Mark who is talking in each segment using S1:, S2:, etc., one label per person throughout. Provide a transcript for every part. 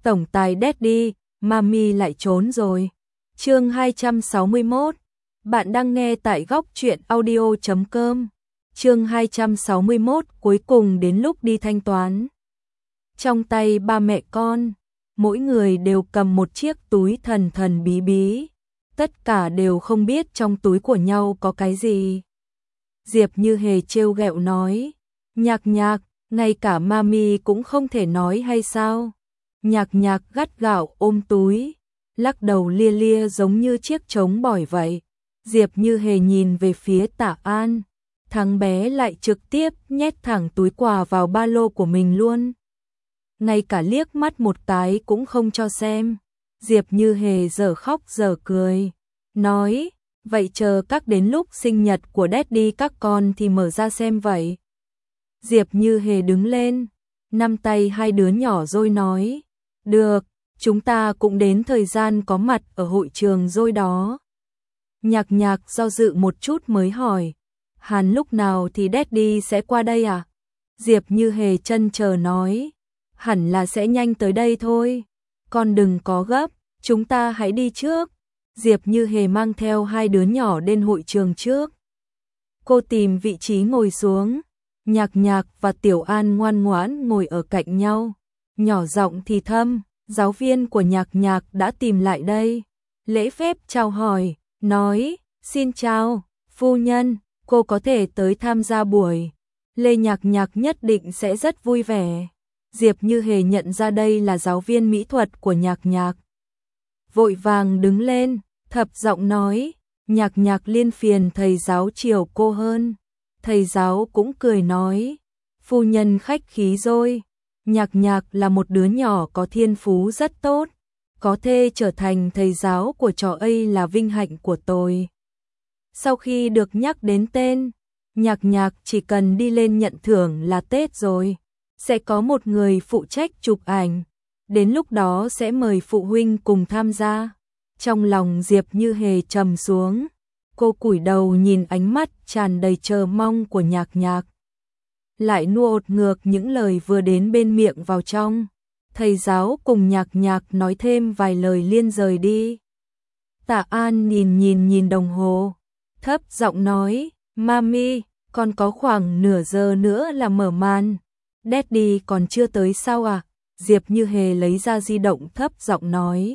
S1: tổng tài Daddy, Mami lại trốn rồi. Chương 261. Bạn đang nghe tại góc truyện audio.com. Chương 261, cuối cùng đến lúc đi thanh toán. Trong tay ba mẹ con, mỗi người đều cầm một chiếc túi thần thần bí bí. Tất cả đều không biết trong túi của nhau có cái gì. Diệp Như Hề trêu ghẹo nói, Nhạc Nhạc, ngay cả Mami cũng không thể nói hay sao? Nhạc Nhạc gắt gao ôm túi, lắc đầu lia lia giống như chiếc trống bỏi vậy. Diệp Như Hề nhìn về phía Tạ An, thằng bé lại trực tiếp nhét thẳng túi quà vào ba lô của mình luôn. Ngay cả liếc mắt một cái cũng không cho xem. Diệp Như Hề dở khóc dở cười, nói, vậy chờ các đến lúc sinh nhật của Daddy các con thì mở ra xem vậy. Diệp Như Hề đứng lên, nắm tay hai đứa nhỏ rồi nói, được, chúng ta cũng đến thời gian có mặt ở hội trường rồi đó. Nhạc Nhạc do dự một chút mới hỏi, hắn lúc nào thì Daddy sẽ qua đây à? Diệp Như Hề chần chờ nói, hẳn là sẽ nhanh tới đây thôi, con đừng có gấp, chúng ta hãy đi trước. Diệp Như Hề mang theo hai đứa nhỏ đến hội trường trước. Cô tìm vị trí ngồi xuống, Nhạc Nhạc và Tiểu An ngoan ngoãn ngồi ở cạnh nhau, nhỏ giọng thì thầm, giáo viên của Nhạc Nhạc đã tìm lại đây. Lễ phép chào hỏi, nói, xin chào, phu nhân, cô có thể tới tham gia buổi lễ. Nhạc Nhạc nhất định sẽ rất vui vẻ. Diệp Như Hề nhận ra đây là giáo viên mỹ thuật của Nhạc Nhạc. Vội vàng đứng lên, thấp giọng nói, Nhạc Nhạc liên phiền thầy giáo chiều cô hơn. Thầy giáo cũng cười nói, phu nhân khách khí rồi. Nhạc Nhạc là một đứa nhỏ có thiên phú rất tốt, có thể trở thành thầy giáo của trò ấy là vinh hạnh của tôi. Sau khi được nhắc đến tên, Nhạc Nhạc chỉ cần đi lên nhận thưởng là Tết rồi. Sẽ có một người phụ trách chụp ảnh, đến lúc đó sẽ mời phụ huynh cùng tham gia. Trong lòng Diệp Như Hề trầm xuống, cô cúi đầu nhìn ánh mắt tràn đầy chờ mong của Nhạc Nhạc. Lại nuốt ngược những lời vừa đến bên miệng vào trong. Thầy giáo cùng Nhạc Nhạc nói thêm vài lời liên rời đi. Tạ An nhìn đồng hồ, thấp giọng nói, Mami, còn có khoảng nửa giờ nữa là mở màn. Daddy còn chưa tới sao à? Diệp Như Hề lấy ra di động thấp giọng nói.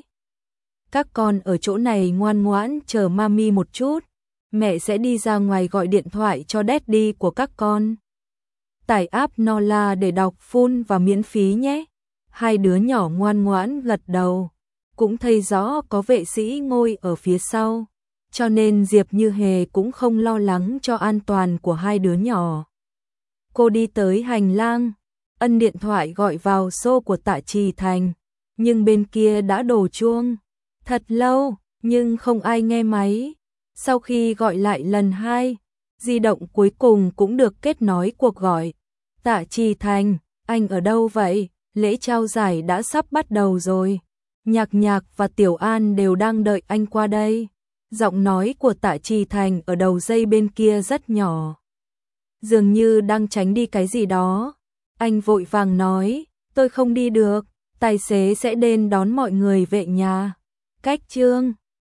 S1: Các con ở chỗ này ngoan ngoãn chờ Mami một chút. Mẹ sẽ đi ra ngoài gọi điện thoại cho Daddy của các con. Tải app Nola để đọc full và miễn phí nhé. Hai đứa nhỏ ngoan ngoãn gật đầu. Cũng thấy rõ có vệ sĩ ngồi ở phía sau. Cho nên Diệp Như Hề cũng không lo lắng cho an toàn của hai đứa nhỏ. Cô đi tới hành lang, ấn điện thoại gọi vào số của Tạ Trì Thành, nhưng bên kia đã đổ chuông. Thật lâu, nhưng không ai nghe máy. Sau khi gọi lại lần hai, di động cuối cùng cũng được kết nối cuộc gọi. Tạ Trì Thành, anh ở đâu vậy? Lễ trao giải đã sắp bắt đầu rồi. Nhạc Nhạc và Tiểu An đều đang đợi anh qua đây. Giọng nói của Tạ Trì Thành ở đầu dây bên kia rất nhỏ, dường như đang tránh đi cái gì đó. Anh vội vàng nói, tôi không đi được, tài xế sẽ đến đón mọi người về nhà. Cách chương